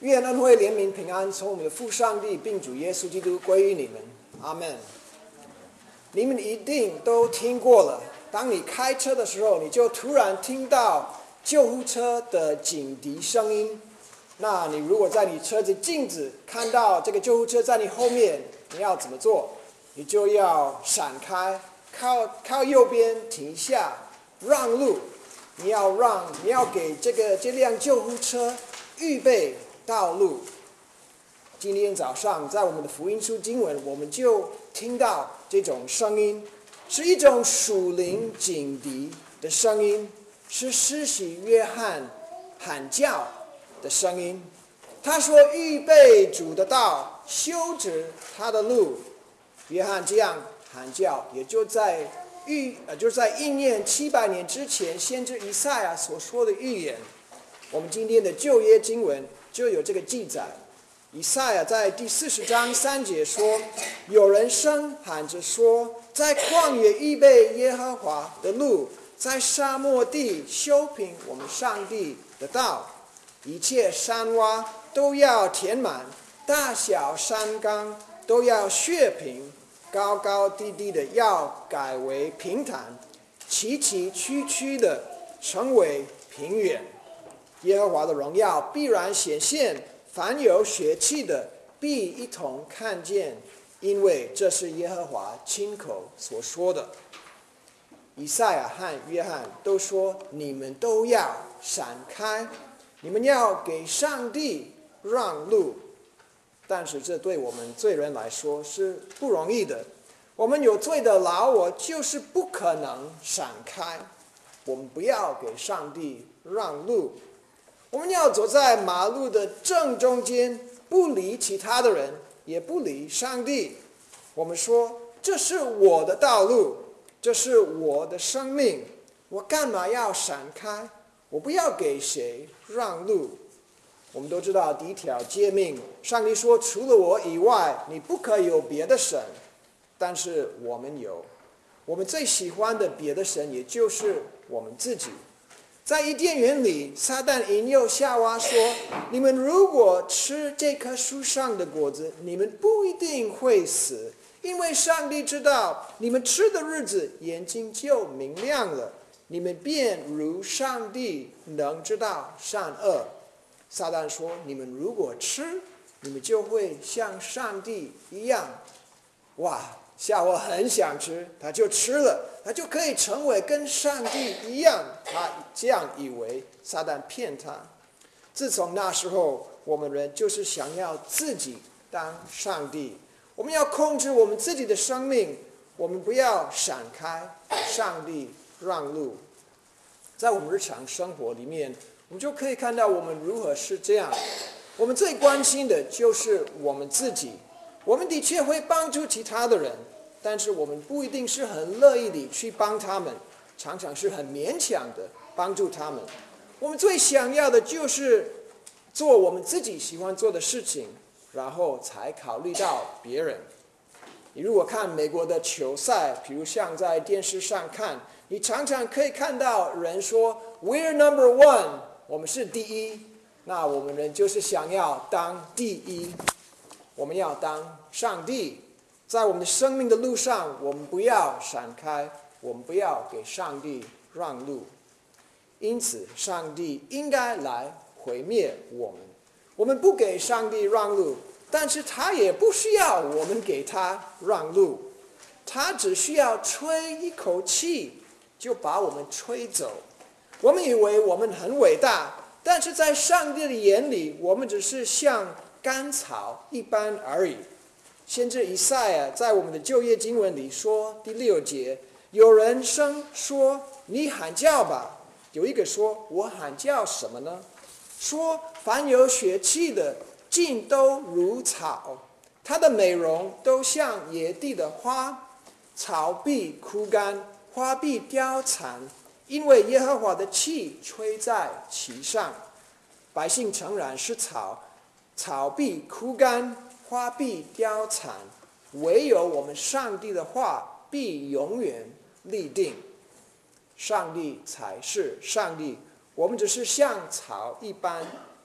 愿恩惠、怜悯、平安从我们的父上帝并主耶稣基督归于你们，阿们。你们一定都听过了，当你开车的时候，你就突然听到救护车的警笛声音。那你如果在你车子镜子看到这个救护车在你后面，你要怎么做？你就要闪开，靠右边停下，让路。你要给这辆救护车预备道路。今天早上在我们的福音书经文，我们就听到这种声音，是一种属灵警笛的声音，是施洗约翰喊叫的声音。他说：“预备主的道，修直他的路。”约翰这样喊叫，也就在应验700年之前先知以赛亚所说的预言。我们今天的旧约经文就有这个记载。以赛亚在第40章3节说：“有人声喊着说，在旷野预备耶和华的路，在沙漠地修平我们上帝的道。一切山洼都要填满，大小山冈都要削平，高高低低的要改为平坦，崎崎岖岖的成为平原。耶和华的荣耀必然显现，凡有血气的必一同看见，因为这是耶和华亲口所说的。”以赛亚和约翰都说：“你们都要闪开，你们要给上帝让路。”但是这对我们罪人来说是不容易的。我们有罪的老我就是不可能闪开。我们不要给上帝让路，我们要走在马路的正中间，不理其他的人，也不理上帝。我们说：“这是我的道路，这是我的生命，我干嘛要闪开？我不要给谁让路。”我们都知道第一条诫命，上帝说：“除了我以外，你不可以有别的神。”但是我们有，我们最喜欢的别的神，也就是我们自己。在伊甸园里，撒旦引诱夏娃说：“你们如果吃这棵树上的果子，你们不一定会死，因为上帝知道你们吃的日子，眼睛就明亮了，你们便如上帝，能知道善恶。”撒旦说：“你们如果吃，你们就会像上帝一样。”哇！夏娃很想吃，他就吃了，他就可以成为跟上帝一样。他这样以为，撒旦骗他。自从那时候，我们人就是想要自己当上帝，我们要控制我们自己的生命，我们不要闪开，上帝让路。在我们日常生活里面，我们就可以看到我们如何是这样。我们最关心的就是我们自己。我们的确会帮助其他的人，但是我们不一定是很乐意地去帮他们，常常是很勉强的帮助他们。我们最想要的就是做我们自己喜欢做的事情，然后才考虑到别人。你如果看美国的球赛，比如像在电视上看，你常常可以看到人说 "We're number one", 我们是第一。那我们人就是想要当第一。我们要当上帝，在我们的生命的路上，我们不要闪开，我们不要给上帝让路。因此，上帝应该来毁灭我们。我们不给上帝让路，但是他也不需要我们给他让路，他只需要吹一口气，就把我们吹走。我们以为我们很伟大，但是在上帝的眼里，我们只是像干草一般而已。先知以赛亚在我们的旧约经文里说，第6节，有人声说：“你喊叫吧。”有一个说：“我喊叫什么呢？”说：“凡有血气的，尽都如草，它的美容都像野地的花，草必枯干，花必凋残，因为耶和华的气吹在其上。百姓诚然是草，草必枯干，花必凋残，唯有我们上帝的话必永远立定。”上帝才是上帝，我们只是像草一般，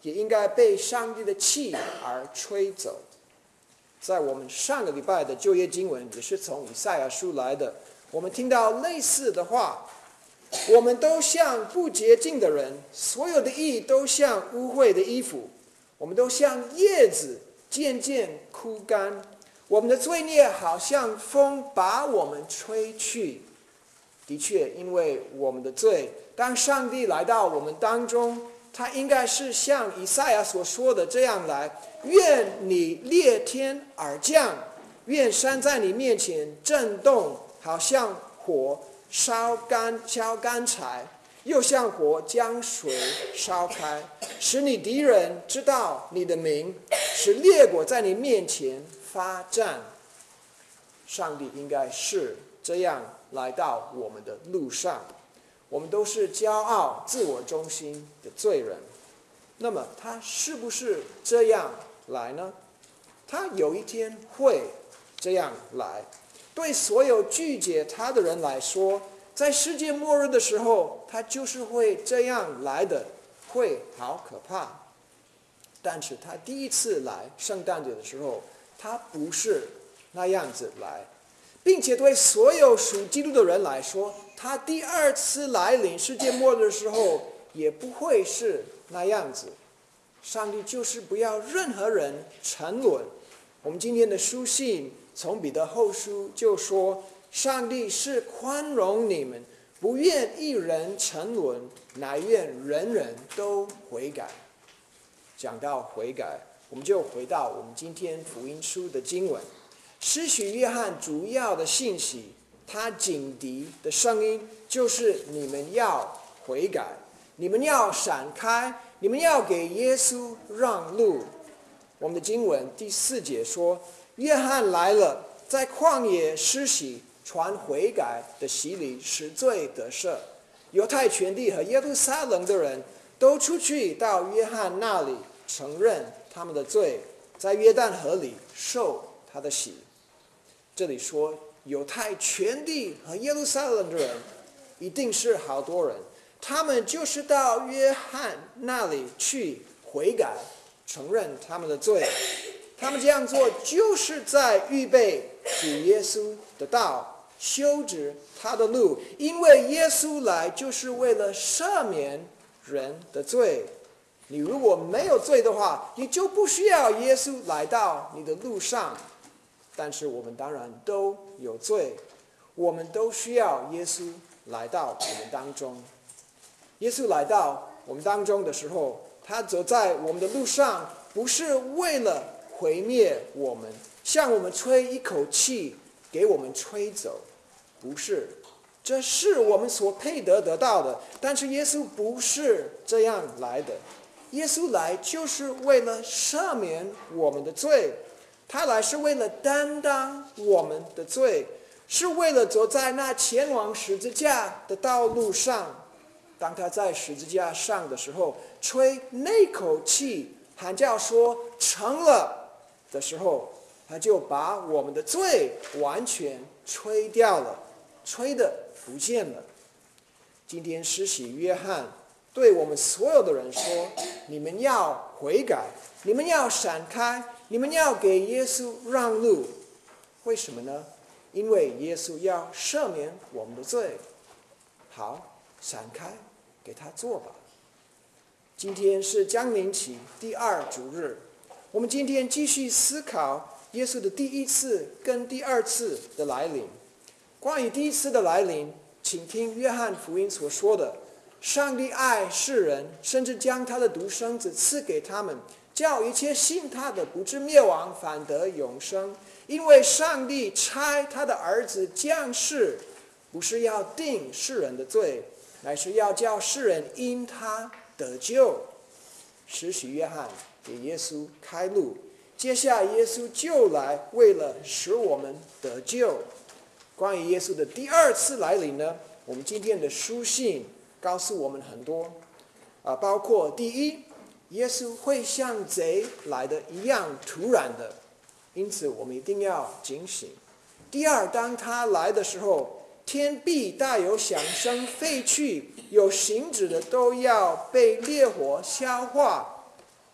也应该被上帝的气而吹走。在我们上个礼拜的旧约经文也是从以赛亚书来的，我们听到类似的话：我们都像不洁净的人，所有的义都像污秽的衣服，我们都像叶子渐渐枯干，我们的罪孽好像风把我们吹去。的确，因为我们的罪，当上帝来到我们当中，他应该是像以赛亚所说的这样来：愿你裂天而降，愿山在你面前震动，好像火烧干柴，又像火将水烧开，使你敌人知道你的名，使列国在你面前发战。上帝应该是这样来到我们的路上。我们都是骄傲自我中心的罪人，那么他是不是这样来呢？他有一天会这样来。对所有拒绝他的人来说，在世界末日的时候，他就是会这样来的，会好可怕。但是他第一次来圣诞节的时候，他不是那样子来，并且对所有属基督的人来说，他第二次来临世界末日的时候也不会是那样子。上帝就是不要任何人沉沦。我们今天的书信从彼得后书就说，上帝是宽容你们，不愿一人沉沦，乃愿人人都悔改。讲到悔改，我们就回到我们今天福音书的经文。施洗约翰主要的信息，他警笛的声音就是你们要悔改，你们要闪开，你们要给耶稣让路。我们的经文第4节说，约翰来了，在旷野施洗，传悔改的洗礼，使罪得赦。犹太全地和耶路撒冷的人都出去到约翰那里，承认他们的罪，在约旦河里受他的洗。这里说犹太全地和耶路撒冷的人一定是好多人，他们就是到约翰那里去悔改，承认他们的罪。他们这样做就是在预备主耶稣的道，修直他的路，因为耶稣来就是为了赦免人的罪。你如果没有罪的话，你就不需要耶稣来到你的路上。但是我们当然都有罪，我们都需要耶稣来到我们当中。耶稣来到我们当中的时候，他走在我们的路上，不是为了毁灭我们，向我们吹一口气，给我们吹走，不是。这是我们所配得到的，但是耶稣不是这样来的。耶稣来就是为了赦免我们的罪，他来是为了担当我们的罪，是为了走在那前往十字架的道路上。当他在十字架上的时候，吹那口气，喊叫说成了的时候，他就把我们的罪完全吹掉了，吹得不见了。今天施洗约翰对我们所有的人说，你们要悔改，你们要闪开，你们要给耶稣让路。为什么呢？因为耶稣要赦免我们的罪。好，闪开，给他做吧。今天是降临期第2主日，我们今天继续思考耶稣的第一次跟第二次的来临。关于第一次的来临，请听约翰福音所说的，上帝爱世人，甚至将他的独生子赐给他们，叫一切信他的不至灭亡，反得永生。因为上帝差他的儿子降世，不是要定世人的罪，乃是要叫世人因他得救。施洗约翰给耶稣开路，接下来耶稣就来，为了使我们得救。关于耶稣的第二次来临呢，我们今天的书信告诉我们很多，包括第一，耶稣会像贼来的一样突然的，因此我们一定要警醒。第二，当他来的时候，天必大有响声废去，有形质的都要被烈火消化。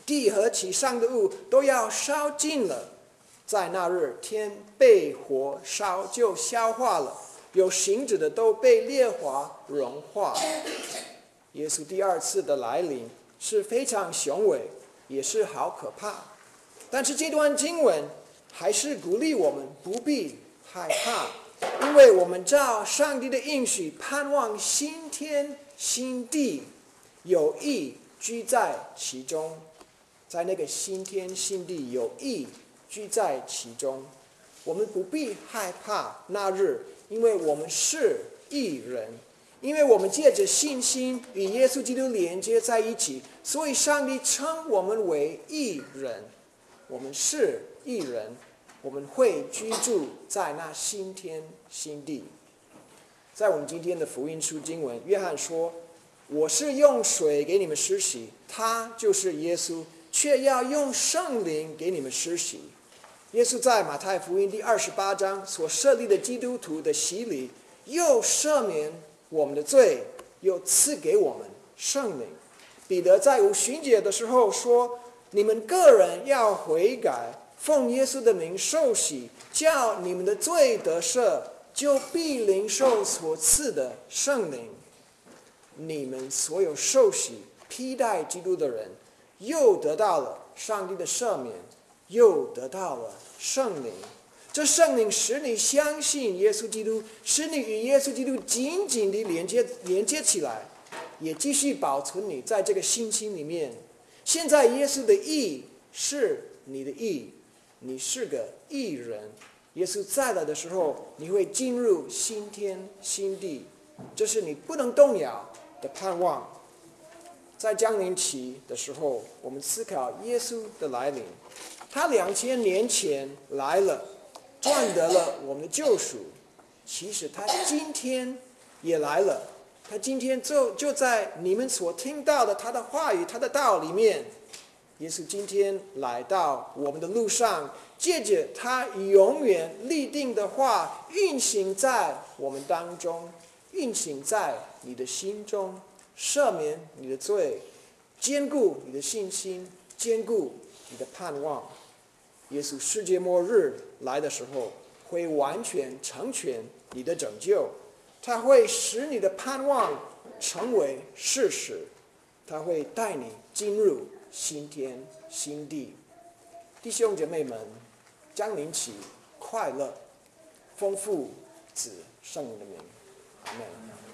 地和其上的物都要烧尽了。在那日，天被火烧就消化了，有形质的都被烈火融化。耶稣第二次的来临是非常雄伟，也是好可怕。但是这段经文还是鼓励我们不必害怕，因为我们照上帝的应许盼望新天新地，有义居在其中。在那个新天新地有义居在其中，我们不必害怕那日，因为我们是义人，因为我们借着信心与耶稣基督连接在一起，所以上帝称我们为义人。我们是义人，我们会居住在那新天新地。在我们今天的福音书经文，约翰说：“我是用水给你们施洗，他就是耶稣，却要用圣灵给你们施洗。”耶稣在马太福音第28章所设立的基督徒的洗礼，又赦免我们的罪，又赐给我们圣灵。彼得在五旬节的时候说：“你们个人要悔改，奉耶稣的名受洗，叫你们的罪得赦，就必领受所赐的圣灵。”你们所有受洗披戴基督的人，又得到了上帝的赦免，又得到了圣灵。这圣灵使你相信耶稣基督，使你与耶稣基督紧紧地连接起来，也继续保存你在这个信心里面。现在耶稣的义是你的义，你是个义人。耶稣再来的时候，你会进入新天新地，这是你不能动摇的盼望。在降临期的时候，我们思考耶稣的来临，他2000年前来了，赚得了我们的救赎。其实他今天也来了，他今天就在你们所听到的他的话语他的道里面。耶稣今天来到我们的路上，借着他永远立定的话运行在我们当中，运行在你的心中，赦免你的罪，坚固你的信心，坚固你的盼望。耶稣世界末日来的时候，会完全成全你的拯救，他会使你的盼望成为事实，他会带你进入新天新地。弟兄姐妹们，降临期快乐，丰富子圣灵的名，阿们。